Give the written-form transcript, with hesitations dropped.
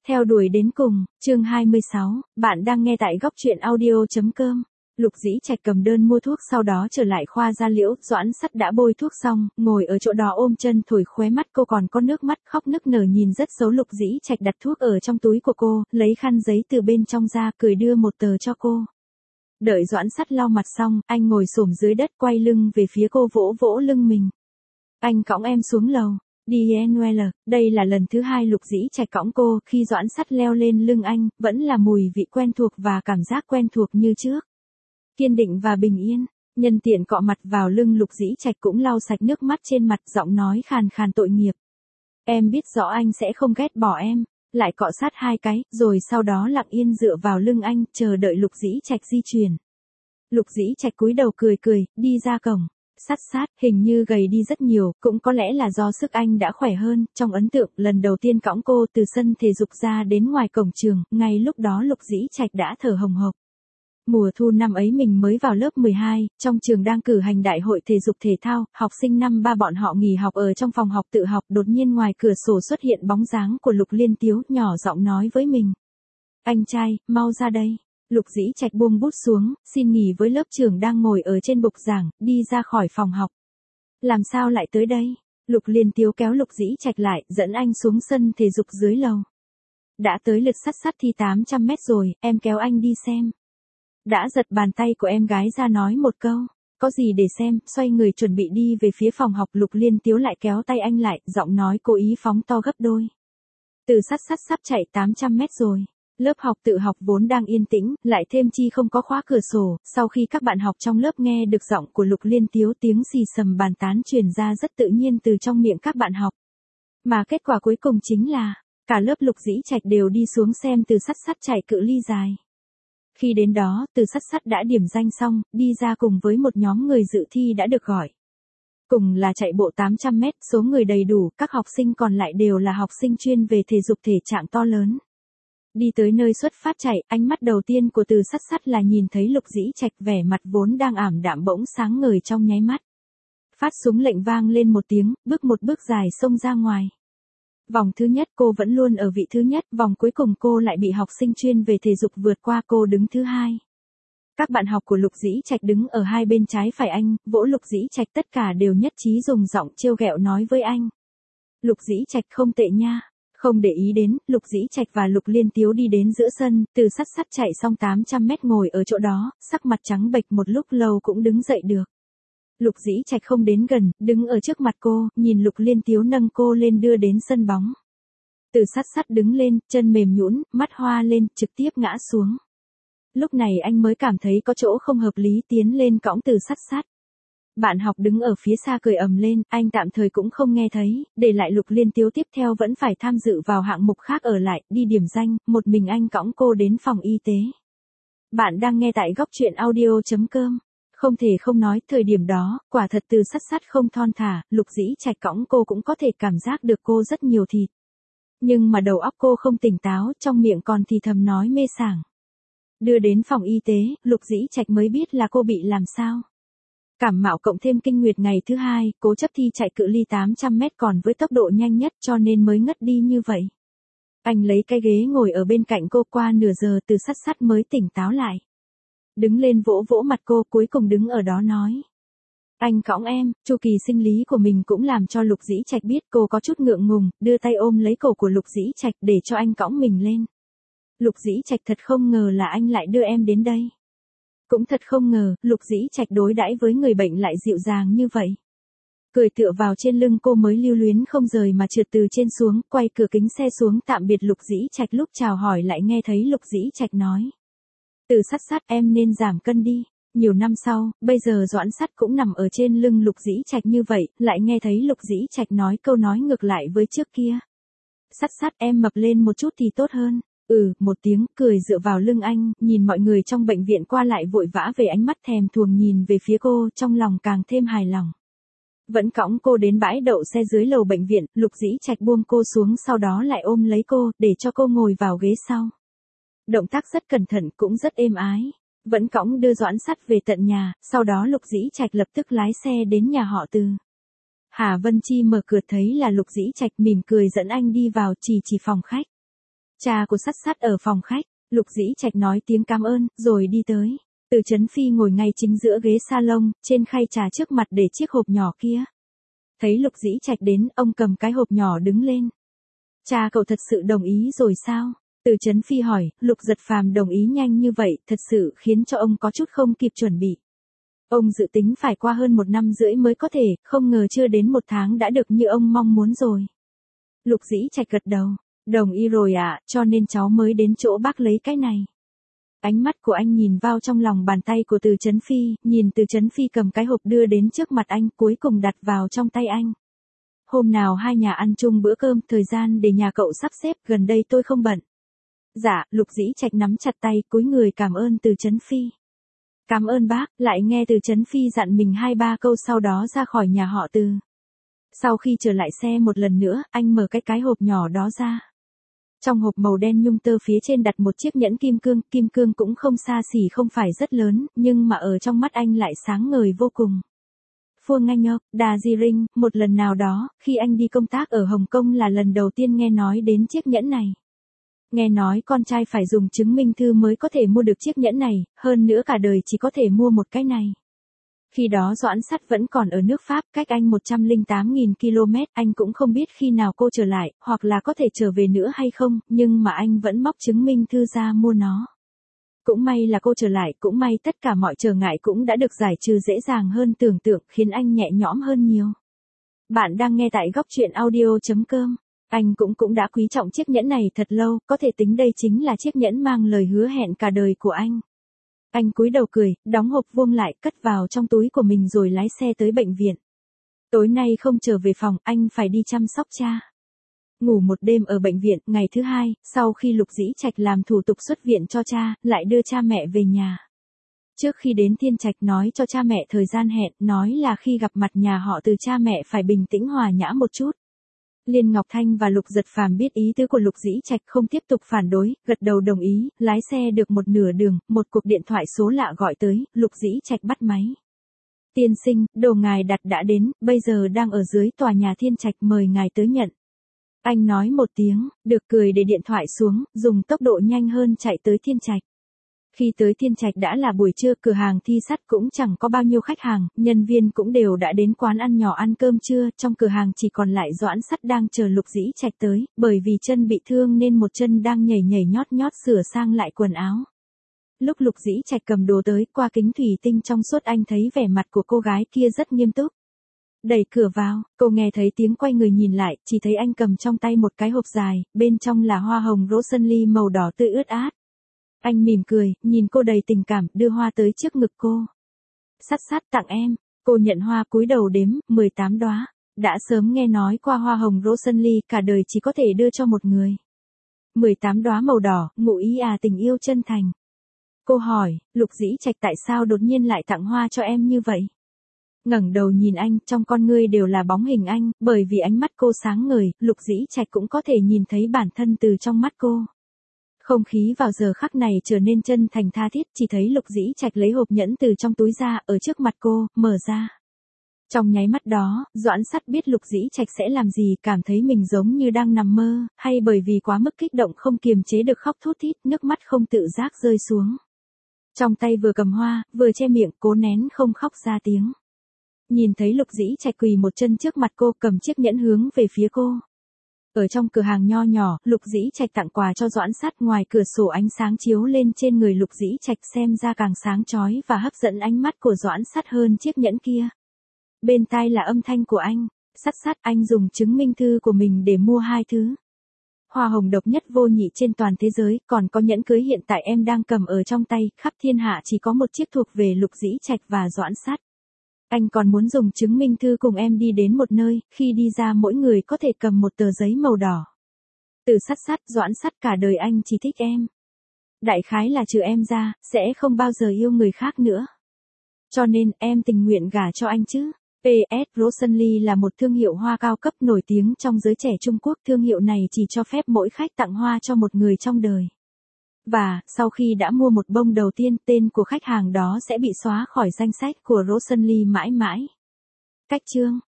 Theo đuổi đến cùng, chương 26, bạn đang nghe tại góc truyện audio.com. Lục Dĩ Trạch cầm đơn mua thuốc sau đó trở lại khoa da liễu, Doãn Sắt đã bôi thuốc xong, ngồi ở chỗ đó ôm chân thổi khóe mắt cô còn có nước mắt khóc nức nở nhìn rất xấu. Lục Dĩ Trạch đặt thuốc ở trong túi của cô, lấy khăn giấy từ bên trong ra, cười đưa một tờ cho cô. Đợi Doãn Sắt lau mặt xong, anh ngồi xổm dưới đất quay lưng về phía cô vỗ vỗ lưng mình. Anh cõng em xuống lầu. Đi Noel, đây là lần thứ hai Lục Dĩ Trạch cõng cô, khi Doãn Sắt leo lên lưng anh, vẫn là mùi vị quen thuộc và cảm giác quen thuộc như trước. Kiên định và bình yên, nhân tiện cọ mặt vào lưng Lục Dĩ Trạch cũng lau sạch nước mắt trên mặt, giọng nói khàn khàn tội nghiệp. Em biết rõ anh sẽ không ghét bỏ em, lại cọ sát hai cái, rồi sau đó lặng yên dựa vào lưng anh, chờ đợi Lục Dĩ Trạch di chuyển. Lục Dĩ Trạch cúi đầu cười cười, đi ra cổng. Sát hình như gầy đi rất nhiều, cũng có lẽ là do sức anh đã khỏe hơn. Trong ấn tượng, lần đầu tiên cõng cô từ sân thể dục ra đến ngoài cổng trường, ngay lúc đó Lục Dĩ Trạch đã thở hồng hộc. Mùa thu năm ấy mình mới vào lớp 12, trong trường đang cử hành đại hội thể dục thể thao, học sinh năm ba bọn họ nghỉ học ở trong phòng học tự học, đột nhiên ngoài cửa sổ xuất hiện bóng dáng của Lục Liên Tiếu, nhỏ giọng nói với mình. Anh trai, mau ra đây. Lục Dĩ Trạch buông bút xuống, xin nghỉ với lớp trưởng đang ngồi ở trên bục giảng, đi ra khỏi phòng học. Làm sao lại tới đây? Lục Liên Tiếu kéo Lục Dĩ Trạch lại, dẫn anh xuống sân thể dục dưới lầu. Đã tới lượt Sắt thi 800 mét rồi, em kéo anh đi xem. Đã giật bàn tay của em gái ra nói một câu. Có gì để xem, xoay người chuẩn bị đi về phía phòng học. Lục Liên Tiếu lại kéo tay anh lại, giọng nói cố ý phóng to gấp đôi. Từ Sắt sắp chạy 800 mét rồi. Lớp học tự học vốn đang yên tĩnh, lại thêm chi không có khóa cửa sổ, sau khi các bạn học trong lớp nghe được giọng của Lục Liên Tiếu, tiếng xì xầm bàn tán truyền ra rất tự nhiên từ trong miệng các bạn học. Mà kết quả cuối cùng chính là, cả lớp Lục Dĩ Trạch đều đi xuống xem Từ Sắt chạy cự ly dài. Khi đến đó, Từ Sắt đã điểm danh xong, đi ra cùng với một nhóm người dự thi đã được gọi. Cùng là chạy bộ 800 mét, số người đầy đủ, các học sinh còn lại đều là học sinh chuyên về thể dục thể trạng to lớn. Đi tới nơi xuất phát chạy, ánh mắt đầu tiên của Từ Sắt là nhìn thấy Lục Dĩ Trạch, vẻ mặt vốn đang ảm đạm bỗng sáng ngời trong nháy mắt. Phát súng lệnh vang lên một tiếng, bước một bước dài xông ra ngoài. Vòng thứ nhất cô vẫn luôn ở vị thứ nhất, vòng cuối cùng cô lại bị học sinh chuyên về thể dục vượt qua, cô đứng thứ hai. Các bạn học của Lục Dĩ Trạch đứng ở hai bên trái phải anh, vỗ Lục Dĩ Trạch, tất cả đều nhất trí dùng giọng trêu ghẹo nói với anh. Lục Dĩ Trạch không tệ nha. Không để ý đến, Lục Dĩ Trạch và Lục Liên Tiếu đi đến giữa sân, Từ Sắt chạy xong 800 mét ngồi ở chỗ đó, sắc mặt trắng bệch một lúc lâu cũng đứng dậy được. Lục Dĩ Trạch không đến gần, đứng ở trước mặt cô, nhìn Lục Liên Tiếu nâng cô lên đưa đến sân bóng. Từ Sắt đứng lên, chân mềm nhũn, mắt hoa lên, trực tiếp ngã xuống. Lúc này anh mới cảm thấy có chỗ không hợp lý, tiến lên cõng Từ Sắt. Bạn học đứng ở phía xa cười ầm lên, anh tạm thời cũng không nghe thấy, để lại Lục Liên Tiếu tiếp theo vẫn phải tham dự vào hạng mục khác ở lại, đi điểm danh, một mình anh cõng cô đến phòng y tế. Bạn đang nghe tại góc truyện audio.com. Không thể không nói, thời điểm đó, quả thật Từ Sắt không thon thả, Lục Dĩ Trạch cõng cô cũng có thể cảm giác được cô rất nhiều thịt. Nhưng mà đầu óc cô không tỉnh táo, trong miệng còn thì thầm nói mê sảng. Đưa đến phòng y tế, Lục Dĩ Trạch mới biết là cô bị làm sao. Cảm mạo cộng thêm kinh nguyệt ngày thứ hai, cố chấp thi chạy cự ly 800 mét còn với tốc độ nhanh nhất cho nên mới ngất đi như vậy. Anh lấy cái ghế ngồi ở bên cạnh cô, qua nửa giờ Từ Sắt mới tỉnh táo lại. Đứng lên vỗ vỗ mặt cô, cuối cùng đứng ở đó nói. Anh cõng em. Chu kỳ sinh lý của mình cũng làm cho Lục Dĩ Trạch biết, cô có chút ngượng ngùng, đưa tay ôm lấy cổ của Lục Dĩ Trạch để cho anh cõng mình lên. Lục Dĩ Trạch thật không ngờ là anh lại đưa em đến đây. Cũng thật không ngờ, Lục Dĩ Trạch đối đãi với người bệnh lại dịu dàng như vậy. Cười tựa vào trên lưng cô mới lưu luyến không rời mà trượt từ trên xuống, quay cửa kính xe xuống tạm biệt Lục Dĩ Trạch, lúc chào hỏi lại nghe thấy Lục Dĩ Trạch nói. Từ Sắt em nên giảm cân đi. Nhiều năm sau, bây giờ Doãn Sắt cũng nằm ở trên lưng Lục Dĩ Trạch như vậy, lại nghe thấy Lục Dĩ Trạch nói câu nói ngược lại với trước kia. Sắt em mập lên một chút thì tốt hơn. Một tiếng, cười dựa vào lưng anh, nhìn mọi người trong bệnh viện qua lại vội vã về, ánh mắt thèm thuồng nhìn về phía cô, trong lòng càng thêm hài lòng. Vẫn cõng cô đến bãi đậu xe dưới lầu bệnh viện, Lục Dĩ Trạch buông cô xuống, sau đó lại ôm lấy cô, để cho cô ngồi vào ghế sau. Động tác rất cẩn thận, cũng rất êm ái. Vẫn cõng đưa Doãn Sắt về tận nhà, sau đó Lục Dĩ Trạch lập tức lái xe đến nhà họ Từ. Hà Vân Chi mở cửa thấy là Lục Dĩ Trạch, mỉm cười dẫn anh đi vào, chỉ phòng khách. Cha của Sắt Sắt ở phòng khách, Lục Dĩ Trạch nói tiếng cảm ơn, rồi đi tới. Từ Chấn Phi ngồi ngay chính giữa ghế salon, trên khay trà trước mặt để chiếc hộp nhỏ kia. Thấy Lục Dĩ Trạch đến, ông cầm cái hộp nhỏ đứng lên. Cha cậu thật sự đồng ý rồi sao? Từ Chấn Phi hỏi, Lục Giật Phàm đồng ý nhanh như vậy, thật sự khiến cho ông có chút không kịp chuẩn bị. Ông dự tính phải qua hơn 1 năm rưỡi mới có thể, không ngờ chưa đến 1 tháng đã được như ông mong muốn rồi. Lục Dĩ Trạch gật đầu, đồng ý rồi ạ, cho nên cháu mới đến chỗ bác lấy cái này. Ánh mắt của anh nhìn vào trong lòng bàn tay của Từ Chấn Phi, nhìn Từ Chấn Phi cầm cái hộp đưa đến trước mặt anh, cuối cùng đặt vào trong tay anh. Hôm nào hai nhà ăn chung bữa cơm, thời gian để nhà cậu sắp xếp, gần đây tôi không bận. Dạ, Lục Dĩ Trạch nắm chặt tay, cúi người cảm ơn Từ Chấn Phi. Cảm ơn bác, lại nghe Từ Chấn Phi dặn mình 2-3 câu sau đó ra khỏi nhà họ Từ. Sau khi trở lại xe một lần nữa, anh mở cái hộp nhỏ đó ra. Trong hộp màu đen nhung tơ phía trên đặt một chiếc nhẫn kim cương cũng không xa xỉ, không phải rất lớn, nhưng mà ở trong mắt anh lại sáng ngời vô cùng. Phương Anh ơi, Darjeeling, một lần nào đó, khi anh đi công tác ở Hồng Kông là lần đầu tiên nghe nói đến chiếc nhẫn này. Nghe nói con trai phải dùng chứng minh thư mới có thể mua được chiếc nhẫn này, hơn nữa cả đời chỉ có thể mua một cái này. Khi đó Doãn Sắt vẫn còn ở nước Pháp, cách anh 108.000 km, anh cũng không biết khi nào cô trở lại, hoặc là có thể trở về nữa hay không, nhưng mà anh vẫn móc chứng minh thư ra mua nó. Cũng may là cô trở lại, cũng may tất cả mọi trở ngại cũng đã được giải trừ dễ dàng hơn tưởng tượng, khiến anh nhẹ nhõm hơn nhiều. Bạn đang nghe tại góc truyện audio.com. Anh cũng đã quý trọng chiếc nhẫn này thật lâu, có thể tính đây chính là chiếc nhẫn mang lời hứa hẹn cả đời của anh. Anh cúi đầu cười, đóng hộp vuông lại, cất vào trong túi của mình rồi lái xe tới bệnh viện. Tối nay không trở về phòng, anh phải đi chăm sóc cha. Ngủ một đêm ở bệnh viện, ngày thứ hai, sau khi Lục Dĩ Trạch làm thủ tục xuất viện cho cha, lại đưa cha mẹ về nhà. Trước khi đến Thiên Trạch nói cho cha mẹ thời gian hẹn, nói là khi gặp mặt nhà họ Từ cha mẹ phải bình tĩnh hòa nhã một chút. Liên Ngọc Thanh và Lục Giật Phàm biết ý tứ của Lục Dĩ Trạch không tiếp tục phản đối, gật đầu đồng ý, lái xe được một nửa đường, một cuộc điện thoại số lạ gọi tới, Lục Dĩ Trạch bắt máy. Tiên sinh, đồ ngài đặt đã đến, bây giờ đang ở dưới tòa nhà Thiên Trạch, mời ngài tới nhận. Anh nói một tiếng, được cười để điện thoại xuống, dùng tốc độ nhanh hơn chạy tới Thiên Trạch. Khi tới Thiên Trạch đã là buổi trưa, cửa hàng Thi Sắt cũng chẳng có bao nhiêu khách hàng, nhân viên cũng đều đã đến quán ăn nhỏ ăn cơm trưa, trong cửa hàng chỉ còn lại Doãn Sắt đang chờ Lục Dĩ Trạch tới, bởi vì chân bị thương nên một chân đang nhảy nhảy nhót nhót sửa sang lại quần áo. Lúc Lục Dĩ Trạch cầm đồ tới, qua kính thủy tinh trong suốt anh thấy vẻ mặt của cô gái kia rất nghiêm túc. Đẩy cửa vào, cô nghe thấy tiếng quay người nhìn lại, chỉ thấy anh cầm trong tay một cái hộp dài, bên trong là hoa hồng Rosalie màu đỏ tươi ướt át. Anh mỉm cười, nhìn cô đầy tình cảm, đưa hoa tới trước ngực cô. Sắt Sắt tặng em. Cô nhận hoa cúi đầu đếm, 18 đóa. Đã sớm nghe nói qua hoa hồng Rosalie, cả đời chỉ có thể đưa cho một người. 18 đóa màu đỏ, ngụ ý tình yêu chân thành. Cô hỏi, Lục Dĩ Trạch tại sao đột nhiên lại tặng hoa cho em như vậy? Ngẩng đầu nhìn anh, trong con ngươi đều là bóng hình anh, bởi vì ánh mắt cô sáng ngời, Lục Dĩ Trạch cũng có thể nhìn thấy bản thân từ trong mắt cô. Không khí vào giờ khắc này trở nên chân thành tha thiết, chỉ thấy Lục Dĩ Trạch lấy hộp nhẫn từ trong túi ra, ở trước mặt cô, mở ra. Trong nháy mắt đó, Doãn Sắt biết Lục Dĩ Trạch sẽ làm gì, cảm thấy mình giống như đang nằm mơ, hay bởi vì quá mức kích động không kiềm chế được khóc thút thít, nước mắt không tự giác rơi xuống. Trong tay vừa cầm hoa, vừa che miệng, cố nén không khóc ra tiếng. Nhìn thấy Lục Dĩ Trạch quỳ một chân trước mặt cô, cầm chiếc nhẫn hướng về phía cô. Ở trong cửa hàng nho nhỏ, Lục Dĩ Trạch tặng quà cho Doãn Sắt, ngoài cửa sổ ánh sáng chiếu lên trên người Lục Dĩ Trạch xem ra càng sáng chói và hấp dẫn ánh mắt của Doãn Sắt hơn chiếc nhẫn kia. Bên tai là âm thanh của anh, Sắt Sắt, anh dùng chứng minh thư của mình để mua 2 thứ. Hoa hồng độc nhất vô nhị trên toàn thế giới, còn có nhẫn cưới hiện tại em đang cầm ở trong tay, khắp thiên hạ chỉ có một chiếc thuộc về Lục Dĩ Trạch và Doãn Sắt. Anh còn muốn dùng chứng minh thư cùng em đi đến một nơi, khi đi ra mỗi người có thể cầm một tờ giấy màu đỏ. Từ Sắt Sắt, Doãn Sắt, cả đời anh chỉ thích em. Đại khái là trừ em ra, sẽ không bao giờ yêu người khác nữa. Cho nên, em tình nguyện gả cho anh chứ. PS, Rosalie là một thương hiệu hoa cao cấp nổi tiếng trong giới trẻ Trung Quốc. Thương hiệu này chỉ cho phép mỗi khách tặng hoa cho một người trong đời. Và, sau khi đã mua một bông đầu tiên, tên của khách hàng đó sẽ bị xóa khỏi danh sách của Rosalie mãi mãi. Cách chương